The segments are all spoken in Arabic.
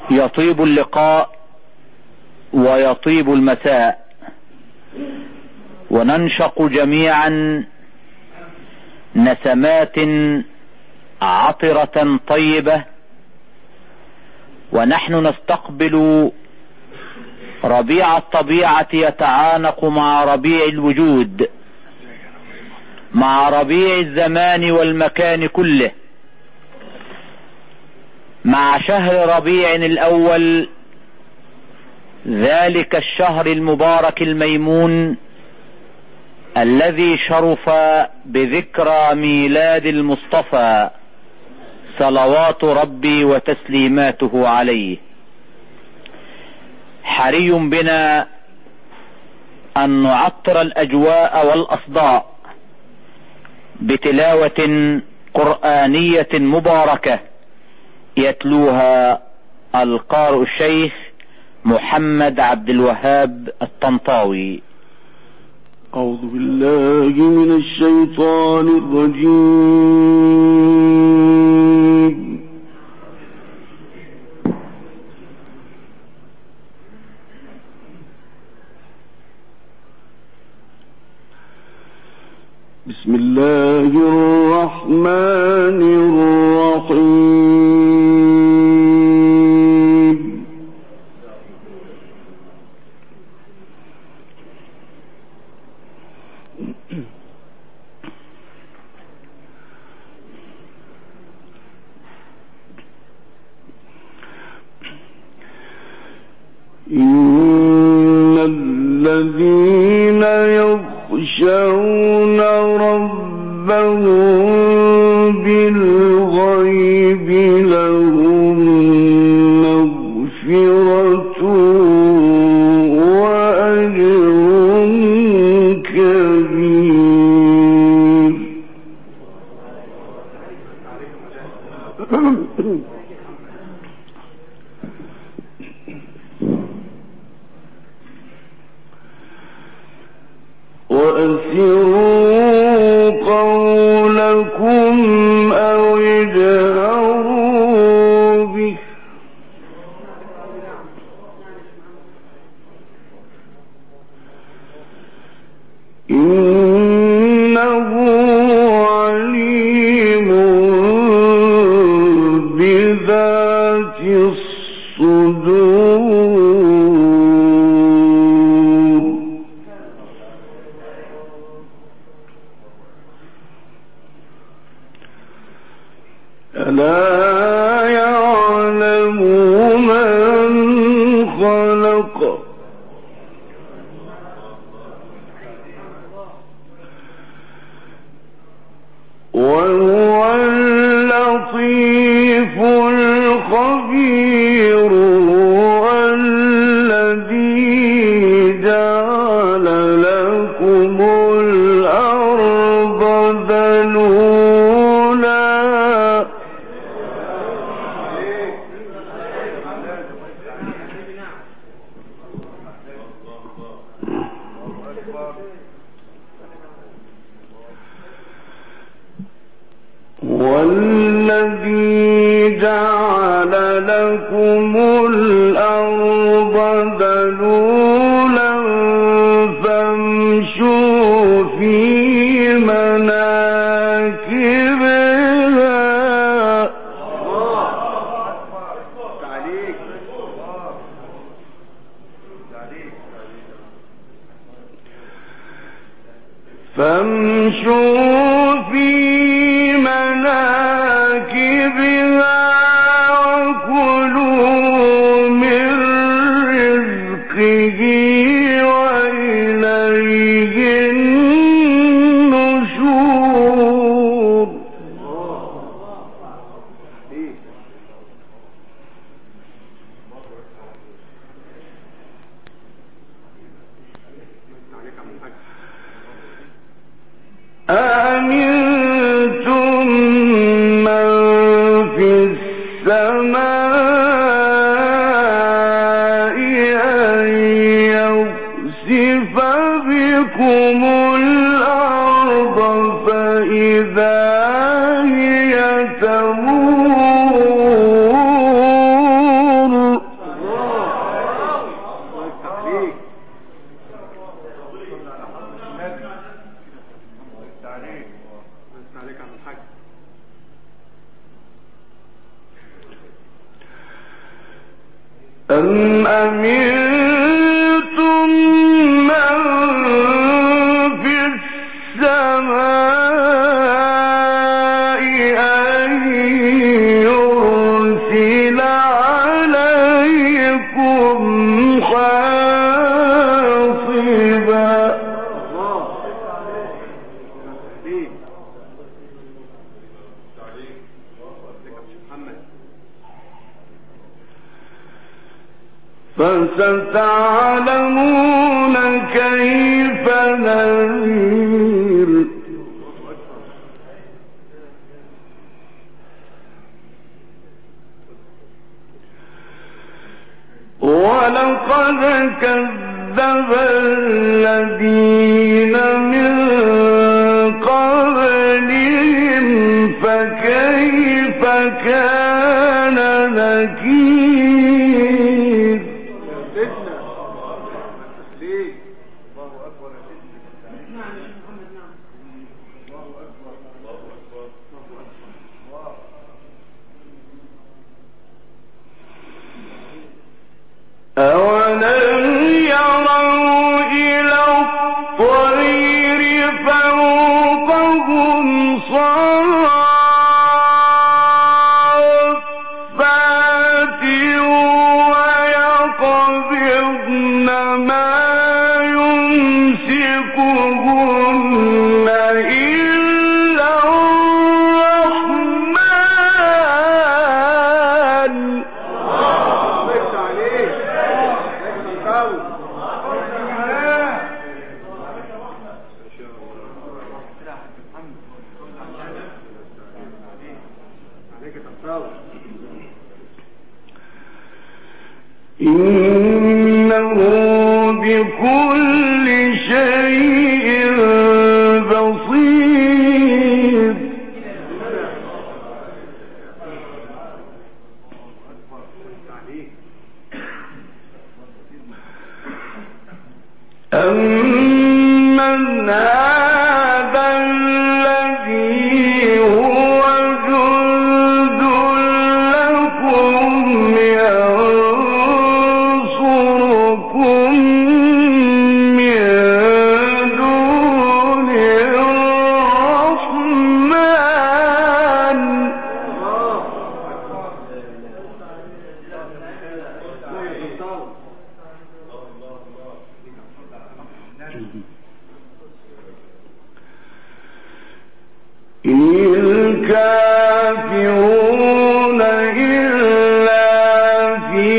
يطيب اللقاء ويطيب المساء، وننشق جميعا نسمات عطرة طيبة، ونحن نستقبل ربيع الطبيعة يتعانق مع ربيع الوجود، مع ربيع الزمان والمكان كله، مع شهر ربيع الأول، ذلك الشهر المبارك الميمون الذي شرف بذكرى ميلاد المصطفى صلوات ربي وتسليماته عليه. حري بنا أن نعطر الأجواء والأصداء بتلاوة قرآنية مباركة يتلوها القارئ الشيخ محمد عبد الوهاب الطنطاوي. أعوذ بالله من الشيطان الرجيم. بسم الله الرحمن الرحيم. إن الذين يخشون ربهم بالغيب لهم مغفرة وأجر كبير. وأسروا قولكم أو اجهروا به إنه عليم بذات الصدور. ألا يعلم من خلق وهو اللطيف الخبير. هو الذي جعل لكم الأرض ذلولا والذي جعل لكم الأرض ذلولا فامشوا في مناكبها فامشوا في مناكبها وكلوا من رزقه وإليه النشور. أأمنتم من في السماء أن يخسف بكم الأرض فإذا هي تمور أم أمنتم من في السماء أن يرسل عليكم حاصبا فستعلمون كيف نذير ولقد كذب الذين من قبلهم فكيف كان نكير أولم يروا إلى الطير فوقهم صافات ويقبضن ما يمسكهن إلا الرحمن إنه بكل شيء بصير أمن هذا الذي هو جند لكم ينصركم من دون الرحمن إن الكافرون إلا في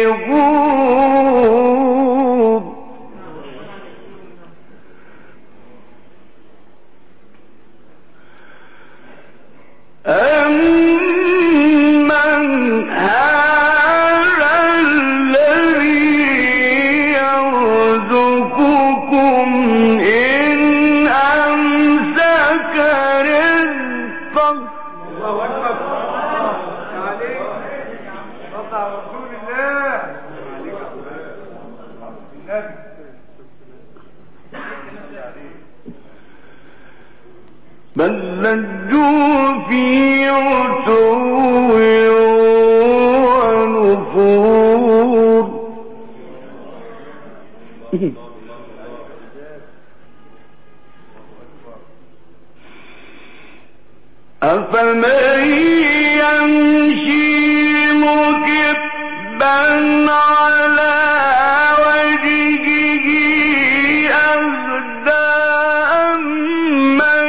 غرور أمن هذا الذي يرزقكم إن أمسك رزقه الله أكبر رسول الله بل لجوا في عتو ونفور أفمن يمشي مكبا على وجهه أهدى أمن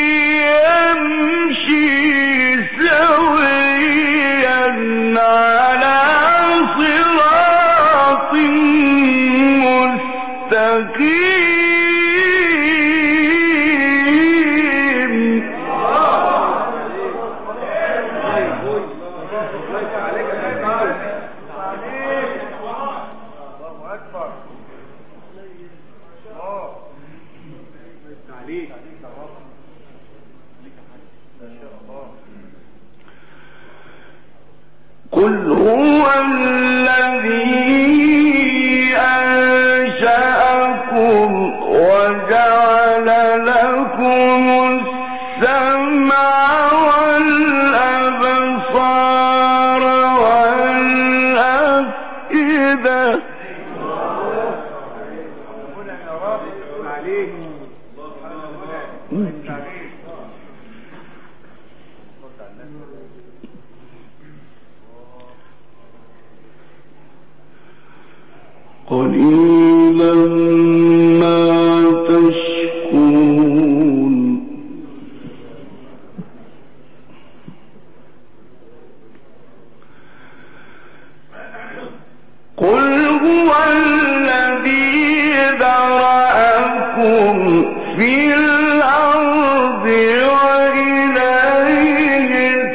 يمشي سويا على صراط مستقيم قل هو الذي أنشأكم وجعل لكم السمع والأبصار والأفئدة قليلا ما تشكرون قل هو الذي ذرأكم في الأرض وإليه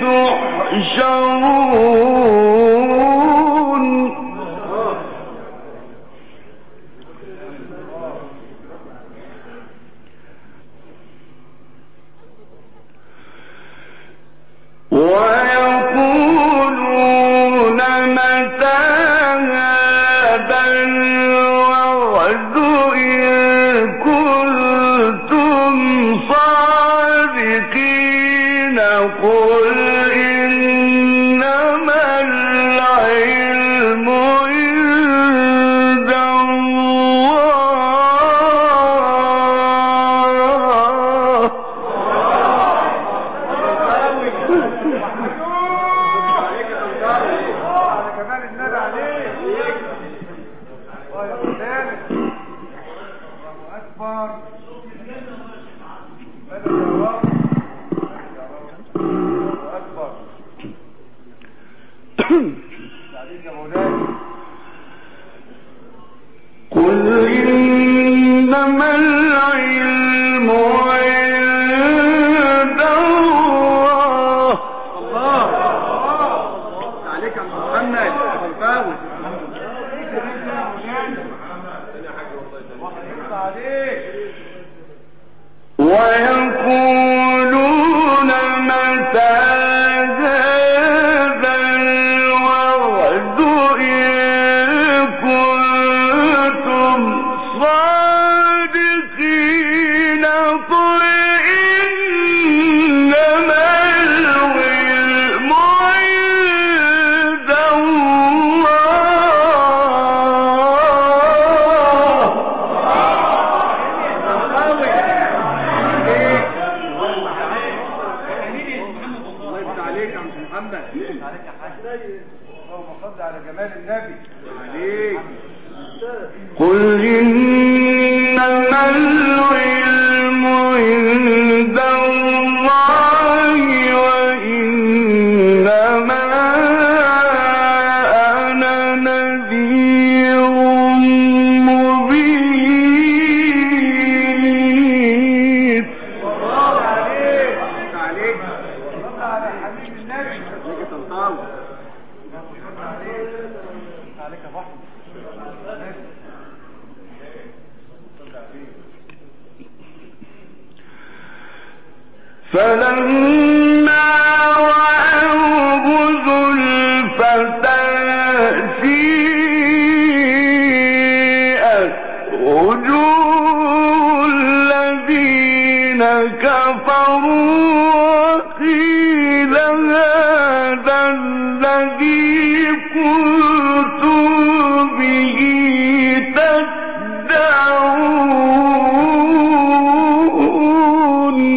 تحشرون ويقولون متى هذا الوعد إن كنتم صادقين قل إنما العلم عند الله قل إنما العلم عند الله عليك يا محمد فوز ويقولون متى هذا الوعد إن كنتم صادقين قل إنما العلم عند قل إنما العلم عند الله وإنما أنا نذير مبين فلما رأوه زلفة سيئت وجوه الذين كفروا وقيل هذا الذي كنتم به تدعون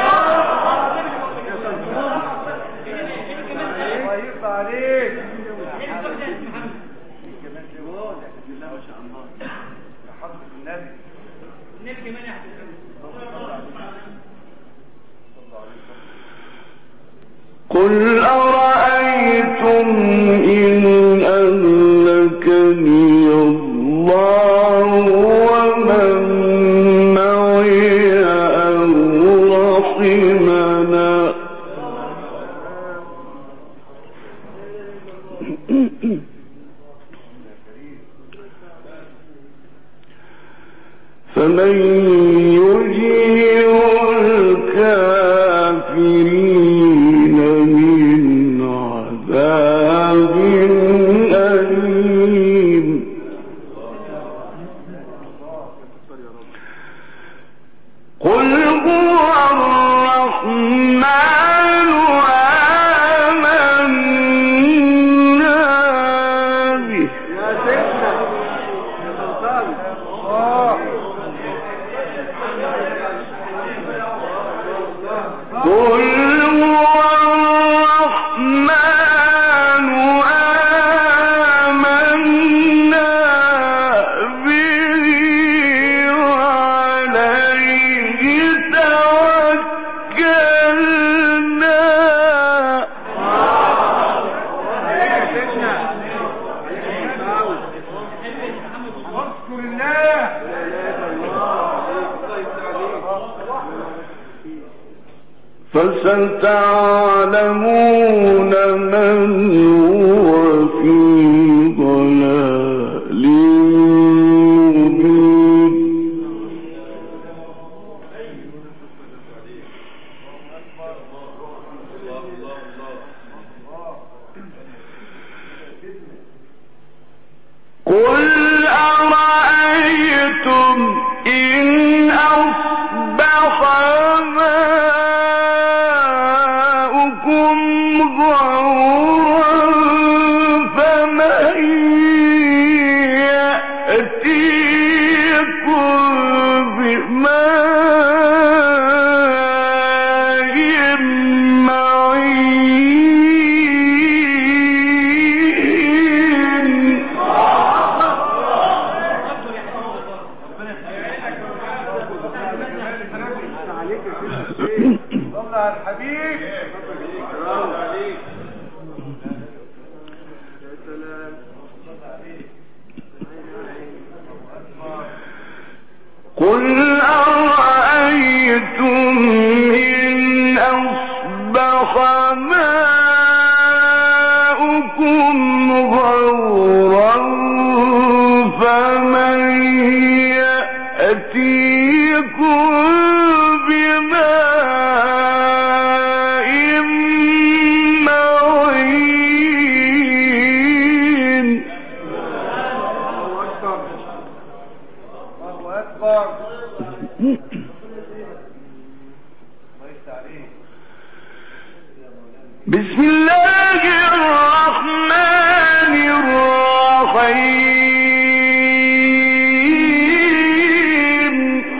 قل أرأيتم إن أهلكني الله ومن معي أو رحمنا فمن يجير الكافرين من عذاب أليم قل هو الرحمن آمنا به قل هو الرحمن فستعلمون من هو في ضلال مبين. قل أرأيتم إن أصبح ماؤكم غورا فمن يأتيكم بماء معين. قل أرأيتم إن أصبح ماؤكم غورا فمن يأتيكم بماء معين. بسم الله الرحمن الرحيم.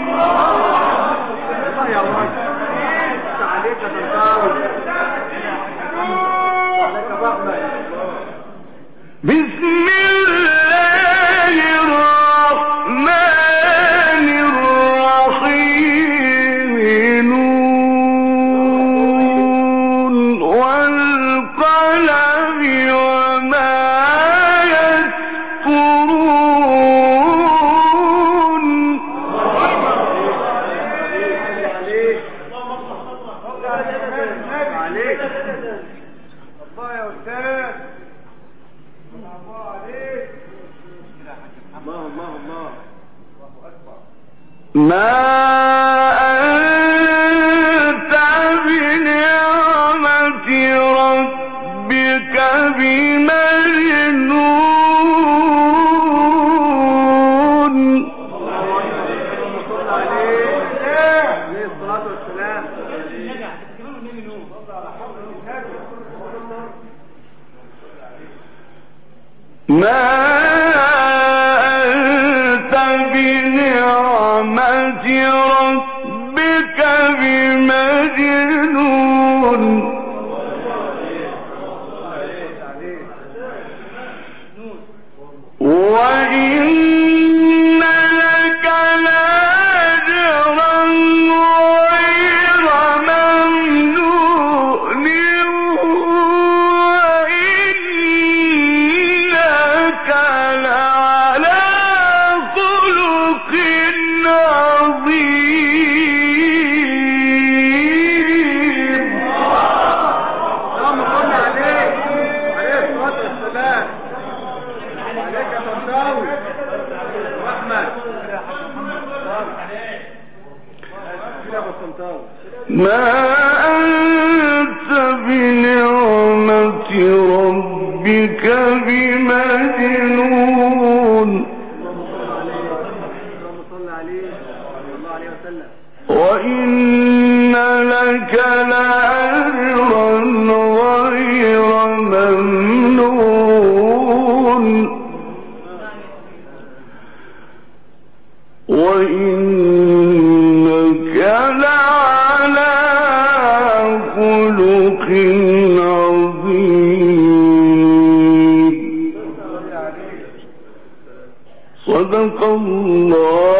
بسم الله الرحمن الرحيم. نون والقلم وما يسطرون. ما أنت بنعمة ربك بمجنون. ما أنت بنعمة ربك بمجنون. وإن لك لأجرا غير ممنون وإنك لعلى خلق عظيم. اللهم صل عليه الصلاة والسلام. عليك يا طنطاوي رحمة. ما أنت بنعمة ربك بمجنون. وإن لك لأجرا غير ممنون وإنك لعلى خلق عظيم. صدق الله